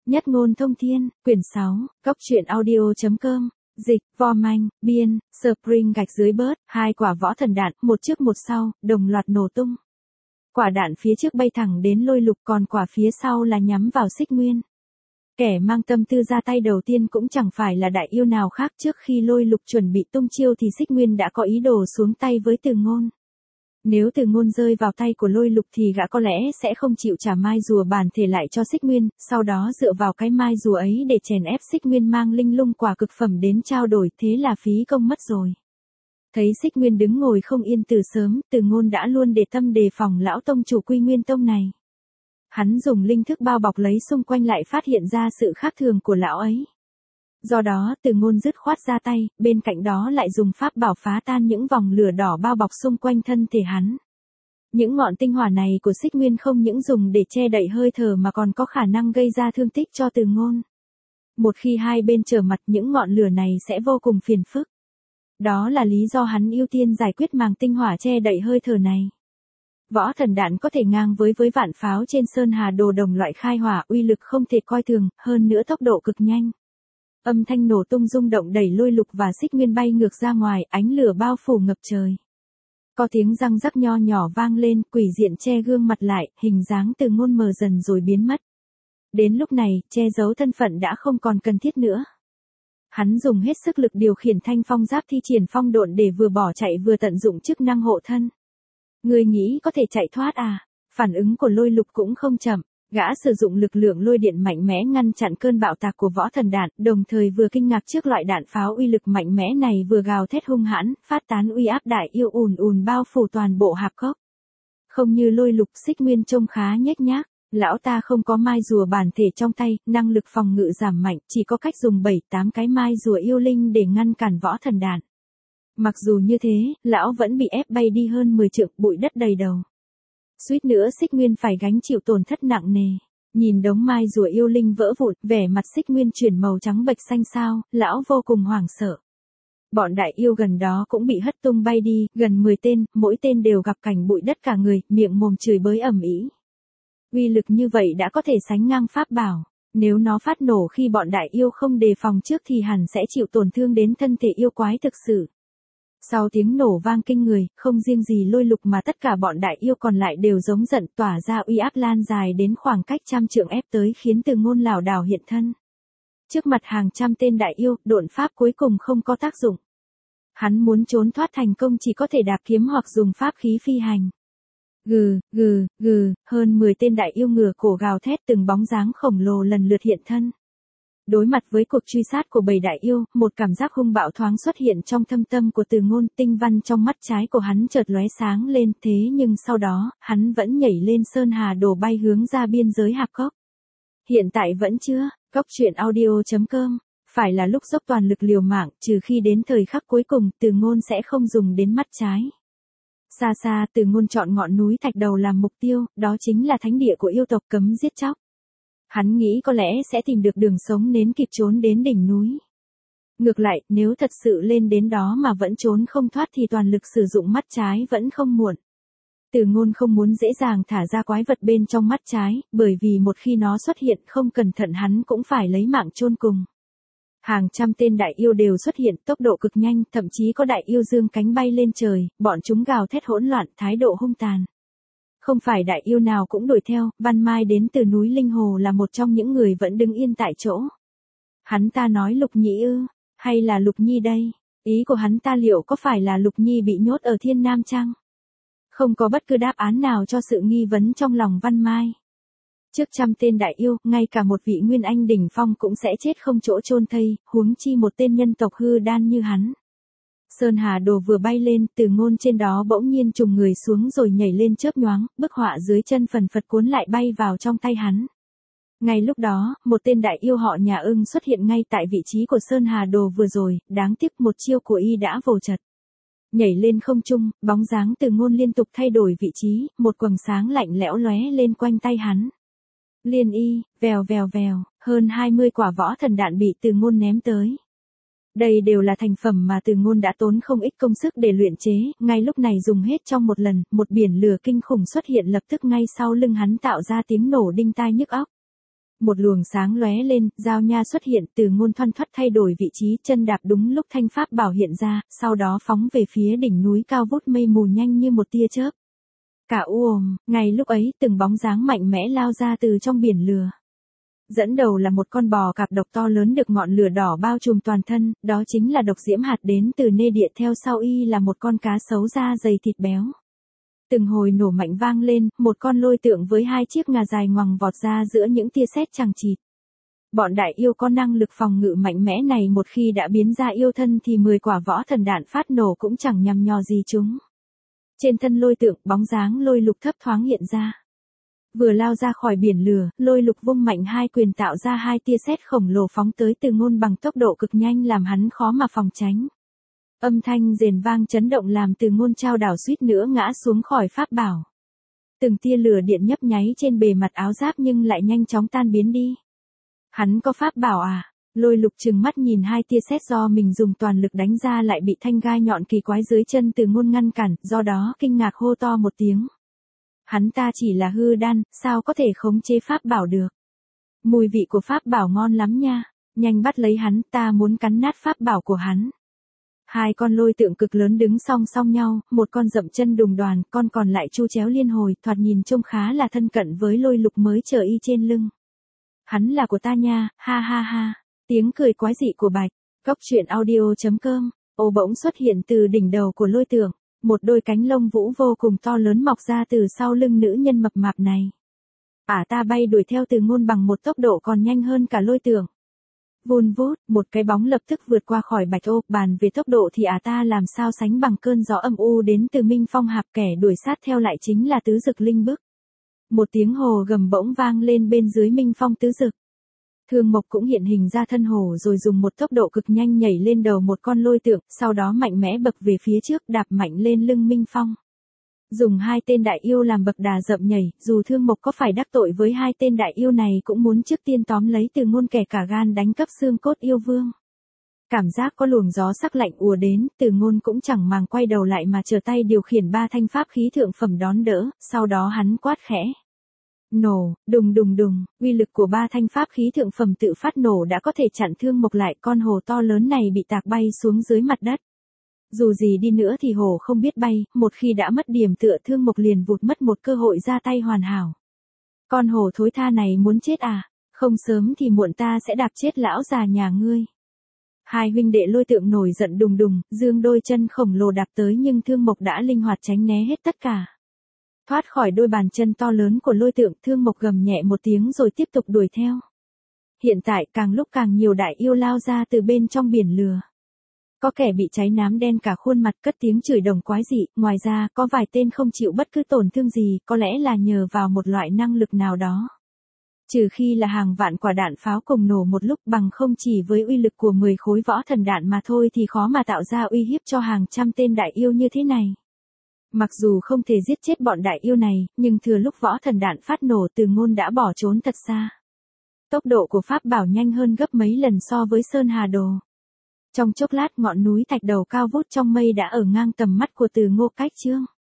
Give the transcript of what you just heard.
Nhất ngôn thông thiên, quyển 6, Cốc truyện audio.com, dịch, Vormanh, biên, Spring gạch dưới bớt, 2 quả võ thần đạn, một trước một sau, đồng loạt nổ tung. Quả đạn phía trước bay thẳng đến Lôi Lục, còn quả phía sau là nhắm vào Xích Nguyên. Kẻ mang tâm tư ra tay đầu tiên cũng chẳng phải là đại yêu nào khác, trước khi Lôi Lục chuẩn bị tung chiêu thì Xích Nguyên đã có ý đồ xuống tay với Từ Ngôn. Nếu Từ Ngôn rơi vào tay của Lôi Lục thì gã có lẽ sẽ không chịu trả mai rùa bản thể lại cho Xích Nguyên, sau đó dựa vào cái mai rùa ấy để chèn ép Xích Nguyên mang linh lung quả cực phẩm đến trao đổi, thế là phí công mất rồi. Thấy Xích Nguyên đứng ngồi không yên từ sớm, Từ Ngôn đã luôn để tâm đề phòng lão tông chủ Quy Nguyên Tông này. Hắn dùng linh thức bao bọc lấy xung quanh, lại phát hiện ra sự khác thường của lão ấy. Do đó Từ Ngôn dứt khoát ra tay, bên cạnh đó lại dùng pháp bảo phá tan những vòng lửa đỏ bao bọc xung quanh thân thể hắn. Những ngọn tinh hỏa này của Xích Nguyên không những dùng để che đậy hơi thở mà còn có khả năng gây ra thương tích cho Từ Ngôn. Một khi hai bên trở mặt, những ngọn lửa này sẽ vô cùng phiền phức. Đó là lý do hắn ưu tiên giải quyết màng tinh hỏa che đậy hơi thở này. Võ thần đạn có thể ngang với vạn pháo trên Sơn Hà Đồ đồng loại khai hỏa, uy lực không thể coi thường, hơn nữa tốc độ cực nhanh. Âm thanh nổ tung rung động đẩy Lôi Lục và Xích Nguyên bay ngược ra ngoài, ánh lửa bao phủ ngập trời. Có tiếng răng rắc nho nhỏ vang lên, quỷ diện che gương mặt lại, hình dáng Từ Ngôn mờ dần rồi biến mất. Đến lúc này, che giấu thân phận đã không còn cần thiết nữa. Hắn dùng hết sức lực điều khiển Thanh Phong Giáp, thi triển phong độn để vừa bỏ chạy vừa tận dụng chức năng hộ thân. Người nghĩ có thể chạy thoát à? Phản ứng của Lôi Lục cũng không chậm. Gã sử dụng lực lượng lôi điện mạnh mẽ ngăn chặn cơn bạo tạc của võ thần đạn, đồng thời vừa kinh ngạc trước loại đạn pháo uy lực mạnh mẽ này, vừa gào thét hung hãn, phát tán uy áp đại yêu ùn ùn bao phủ toàn bộ hạp cốc. Không như Lôi Lục, Xích Nguyên trông khá nhếch nhác, lão ta không có mai rùa bản thể trong tay, năng lực phòng ngự giảm mạnh, chỉ có cách dùng 7-8 cái mai rùa yêu linh để ngăn cản võ thần đạn. Mặc dù như thế, lão vẫn bị ép bay đi hơn 10 trượng, bụi đất đầy đầu. Suýt nữa Xích Nguyên phải gánh chịu tổn thất nặng nề. Nhìn đống mai rùa yêu linh vỡ vụn, vẻ mặt Xích Nguyên chuyển màu trắng bệch xanh xao, lão vô cùng hoảng sợ. Bọn đại yêu gần đó cũng bị hất tung bay đi, gần 10 tên, mỗi tên đều gặp cảnh bụi đất cả người, miệng mồm chửi bới ầm ĩ. Uy lực như vậy đã có thể sánh ngang pháp bảo, nếu nó phát nổ khi bọn đại yêu không đề phòng trước thì hẳn sẽ chịu tổn thương đến thân thể yêu quái thực sự. Sau tiếng nổ vang kinh người, không riêng gì Lôi Lục mà tất cả bọn đại yêu còn lại đều giống giận, tỏa ra uy áp lan dài đến khoảng cách trăm trượng ép tới, khiến Từ Ngôn lảo đảo hiện thân. Trước mặt hàng trăm tên đại yêu, độn pháp cuối cùng không có tác dụng. Hắn muốn trốn thoát thành công chỉ có thể đạp kiếm hoặc dùng pháp khí phi hành. Gừ, gừ, gừ, hơn 10 tên đại yêu ngửa cổ gào thét, từng bóng dáng khổng lồ lần lượt hiện thân. Đối mặt với cuộc truy sát của bầy đại yêu, một cảm giác hung bạo thoáng xuất hiện trong thâm tâm của Từ Ngôn, tinh văn trong mắt trái của hắn chợt lóe sáng lên, thế nhưng sau đó, hắn vẫn nhảy lên Sơn Hà Đồ bay hướng ra biên giới hạp cốc. Hiện tại vẫn chưa, Cốc truyện audio.com, phải là lúc dốc toàn lực liều mạng, trừ khi đến thời khắc cuối cùng, Từ Ngôn sẽ không dùng đến mắt trái. Xa xa, Từ Ngôn chọn ngọn núi Thạch Đầu làm mục tiêu, đó chính là thánh địa của yêu tộc cấm giết chóc. Hắn nghĩ có lẽ sẽ tìm được đường sống nến kịp trốn đến đỉnh núi. Ngược lại, nếu thật sự lên đến đó mà vẫn trốn không thoát thì toàn lực sử dụng mắt trái vẫn không muộn. Từ Ngôn không muốn dễ dàng thả ra quái vật bên trong mắt trái, bởi vì một khi nó xuất hiện không cẩn thận hắn cũng phải lấy mạng chôn cùng. Hàng trăm tên đại yêu đều xuất hiện, tốc độ cực nhanh, thậm chí có đại yêu dương cánh bay lên trời, bọn chúng gào thét hỗn loạn, thái độ hung tàn. Không phải đại yêu nào cũng đuổi theo, Văn Mai đến từ núi Linh Hồ là một trong những người vẫn đứng yên tại chỗ. Hắn ta nói Lục Nhĩ ư, hay là Lục Nhi đây? Ý của hắn ta liệu có phải là Lục Nhi bị nhốt ở Thiên Nam chăng? Không có bất cứ đáp án nào cho sự nghi vấn trong lòng Văn Mai. Trước trăm tên đại yêu, ngay cả một vị Nguyên Anh đỉnh phong cũng sẽ chết không chỗ chôn thây, huống chi một tên nhân tộc hư đan như hắn. Sơn Hà Đồ vừa bay lên, Từ Ngôn trên đó bỗng nhiên trùng người xuống rồi nhảy lên chớp nhoáng, bức họa dưới chân phần phật cuốn lại bay vào trong tay hắn. Ngay lúc đó, một tên đại yêu họ Nhà Ưng xuất hiện ngay tại vị trí của Sơn Hà Đồ vừa rồi, đáng tiếc một chiêu của y đã vồ chật. Nhảy lên không trung, bóng dáng Từ Ngôn liên tục thay đổi vị trí, một quầng sáng lạnh lẽo lóe lên quanh tay hắn. Liên y, vèo vèo vèo, hơn 20 quả võ thần đạn bị Từ Ngôn ném tới. Đây đều là thành phẩm mà Từ Ngôn đã tốn không ít công sức để luyện chế, ngay lúc này dùng hết trong một lần, một biển lửa kinh khủng xuất hiện lập tức ngay sau lưng hắn tạo ra tiếng nổ đinh tai nhức óc. Một luồng sáng lóe lên, Giao Nha xuất hiện, Từ Ngôn thoăn thoắt thay đổi vị trí, chân đạp đúng lúc thanh pháp bảo hiện ra, sau đó phóng về phía đỉnh núi cao vút mây mù nhanh như một tia chớp. Cả ngay lúc ấy, từng bóng dáng mạnh mẽ lao ra từ trong biển lửa. Dẫn đầu là một con bò cạp độc to lớn được ngọn lửa đỏ bao trùm toàn thân, đó chính là độc diễm hạt đến từ nê địa, theo sau y là một con cá sấu da dày thịt béo. Từng hồi nổ mạnh vang lên, một con lôi tượng với hai chiếc ngà dài ngoằng vọt ra giữa những tia sét chằng chịt. Bọn đại yêu có năng lực phòng ngự mạnh mẽ này một khi đã biến ra yêu thân thì 10 quả võ thần đạn phát nổ cũng chẳng nhằm nhò gì chúng. Trên thân lôi tượng, bóng dáng lôi lục thấp thoáng hiện ra. Vừa lao ra khỏi biển lửa, lôi lục vung mạnh hai quyền tạo ra hai tia sét khổng lồ phóng tới Từ Ngôn bằng tốc độ cực nhanh làm hắn khó mà phòng tránh. Âm thanh rền vang chấn động làm Từ Ngôn chao đảo suýt nữa ngã xuống khỏi pháp bảo. Từng tia lửa điện nhấp nháy trên bề mặt áo giáp nhưng lại nhanh chóng tan biến đi. Hắn có pháp bảo à? Lôi lục trừng mắt nhìn hai tia sét do mình dùng toàn lực đánh ra lại bị thanh gai nhọn kỳ quái dưới chân Từ Ngôn ngăn cản, do đó kinh ngạc hô to một tiếng. Hắn ta chỉ là hư đan, sao có thể khống chế pháp bảo được? Mùi vị của pháp bảo ngon lắm nha, nhanh bắt lấy hắn, ta muốn cắn nát pháp bảo của hắn. Hai con lôi tượng cực lớn đứng song song nhau, một con dậm chân đùng đoàn, con còn lại chu chéo liên hồi, thoạt nhìn trông khá là thân cận với lôi lục mới chờ y trên lưng. Hắn là của ta nha, ha ha ha, tiếng cười quái dị của Bạch, Cốc Truyện Audio.com, bỗng xuất hiện từ đỉnh đầu của lôi tượng, một đôi cánh lông vũ vô cùng to lớn mọc ra từ sau lưng nữ nhân mập mạp này. Ta bay đuổi theo Từ Ngôn bằng một tốc độ còn nhanh hơn cả lôi tượng. Vun vút, một cái bóng lập tức vượt qua khỏi Bạch Ô, bàn về tốc độ thì ta làm sao sánh bằng cơn gió âm u đến từ Minh Phong Hạp, kẻ đuổi sát theo lại chính là Tứ Dực Linh Bức. Một tiếng hồ gầm bỗng vang lên bên dưới Minh Phong Tứ Dực. Thương Mộc cũng hiện hình ra thân hồ rồi dùng một tốc độ cực nhanh nhảy lên đầu một con lôi tượng, sau đó mạnh mẽ bật về phía trước đạp mạnh lên lưng Minh Phong. Dùng hai tên đại yêu làm bậc đà dậm nhảy, dù Thương Mộc có phải đắc tội với hai tên đại yêu này cũng muốn trước tiên tóm lấy Từ Ngôn kẻ cả gan đánh cắp xương cốt yêu vương. Cảm giác có luồng gió sắc lạnh ùa đến, Từ Ngôn cũng chẳng màng quay đầu lại mà trở tay điều khiển ba thanh pháp khí thượng phẩm đón đỡ, sau đó hắn quát khẽ. Nổ, đùng đùng đùng, uy lực của ba thanh pháp khí thượng phẩm tự phát nổ đã có thể chặn Thương Mộc lại, con hồ to lớn này bị tạc bay xuống dưới mặt đất. Dù gì đi nữa thì hồ không biết bay, một khi đã mất điểm tựa Thương Mộc liền vụt mất một cơ hội ra tay hoàn hảo. Con hồ thối tha này muốn chết à? Không sớm thì muộn ta sẽ đạp chết lão già nhà ngươi. Hai huynh đệ lôi tượng nổi giận đùng đùng, giương đôi chân khổng lồ đạp tới nhưng Thương Mộc đã linh hoạt tránh né hết tất cả. Thoát khỏi đôi bàn chân to lớn của lôi tượng, Thương Mộc gầm nhẹ một tiếng rồi tiếp tục đuổi theo. Hiện tại càng lúc càng nhiều đại yêu lao ra từ bên trong biển lửa. Có kẻ bị cháy nám đen cả khuôn mặt cất tiếng chửi đồng quái dị, ngoài ra có vài tên không chịu bất cứ tổn thương gì, có lẽ là nhờ vào một loại năng lực nào đó. Trừ khi là hàng vạn quả đạn pháo cùng nổ một lúc, bằng không chỉ với uy lực của 10 khối võ thần đạn mà thôi thì khó mà tạo ra uy hiếp cho hàng trăm tên đại yêu như thế này. Mặc dù không thể giết chết bọn đại yêu này, nhưng thừa lúc võ thần đạn phát nổ Từ Ngôn đã bỏ trốn thật xa. Tốc độ của pháp bảo nhanh hơn gấp mấy lần so với Sơn Hà Đồ. Trong chốc lát ngọn núi thạch đầu cao vút trong mây đã ở ngang tầm mắt của Từ Ngô Cách Chương.